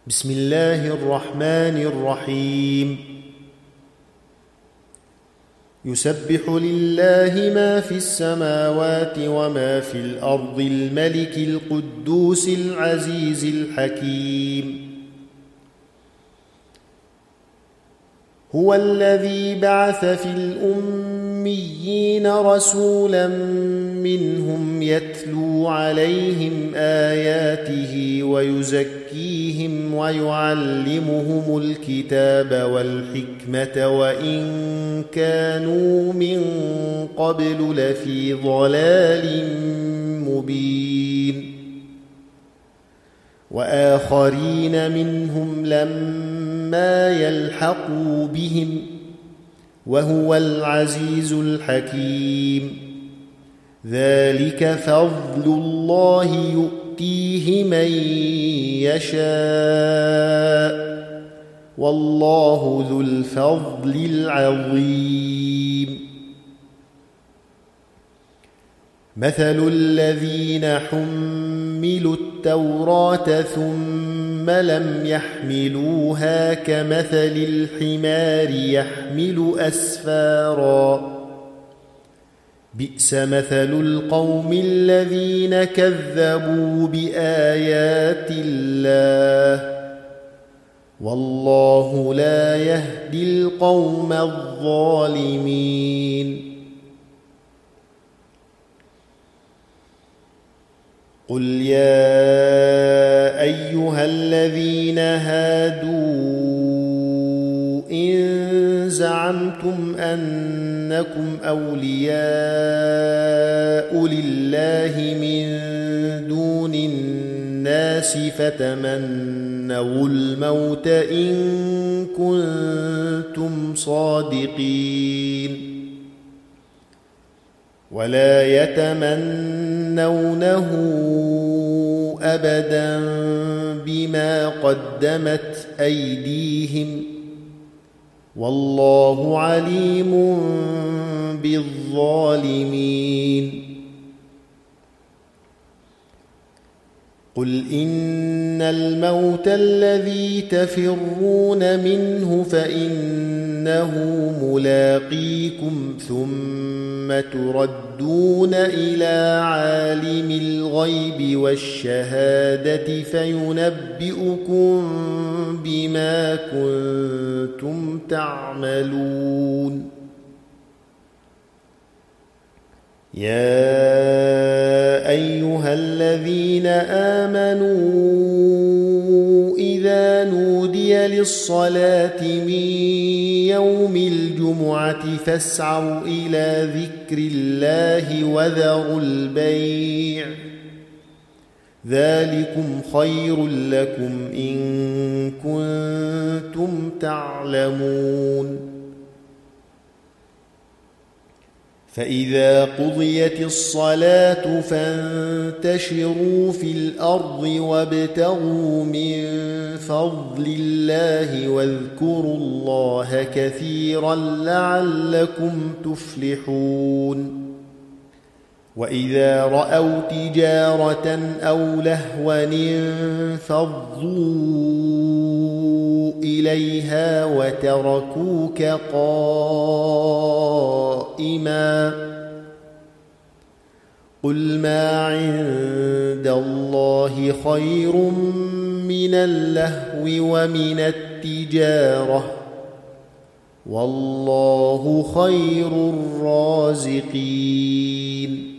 بسم الله الرحمن الرحيم يسبح لله ما في السماوات وما في الأرض الملك القدوس العزيز الحكيم هو الذي بعث في الأميين رسولا منهم يتلو عليهم آياته ويزكيهم ويعلمهم الكتاب والحكمة وإن كانوا من قبل لفي ضلال مبين وآخرين منهم لما يلحقوا بهم وهو العزيز الحكيم ذلك فضل الله يؤتيه من يشاء والله ذو الفضل العظيم مثل الذين حملوا التوراة ثم لم يحملوها كمثل الحمار يحمل أسفاراً بئس مثل القوم الذين كذبوا بآيات الله والله لا يهدي القوم الظالمين قل يا أيها الذين هادوا إن زعمتم أنكم أولياء لله من دون الناس فتمنوا الموت إن كنتم صادقين ولا يتمنونه أبدا بما قدمت أيديهم والله عليم بالظالمين قل إن الموت الذي تفرون منه فإنه ملاقيكم ثم تردون إلى عالم الغيب والشهادة فينبئكم بما كنتم تعملون يا أيها الذين آمنوا إذا نودي للصلاة من يوم الجمعة فاسعوا إلى ذكر الله وذروا البيع ذلكم خير لكم إن كنتم تعلمون فإذا قضيت الصلاة فانتشروا في الأرض وابتغوا من فضل الله واذكروا الله كثيرا لعلكم تفلحون وإذا رأوا تجارة أو لهوا انفضوا إليها وتركوك قائما قل ما عند الله خير من اللهو ومن التجارة والله خير الرازقين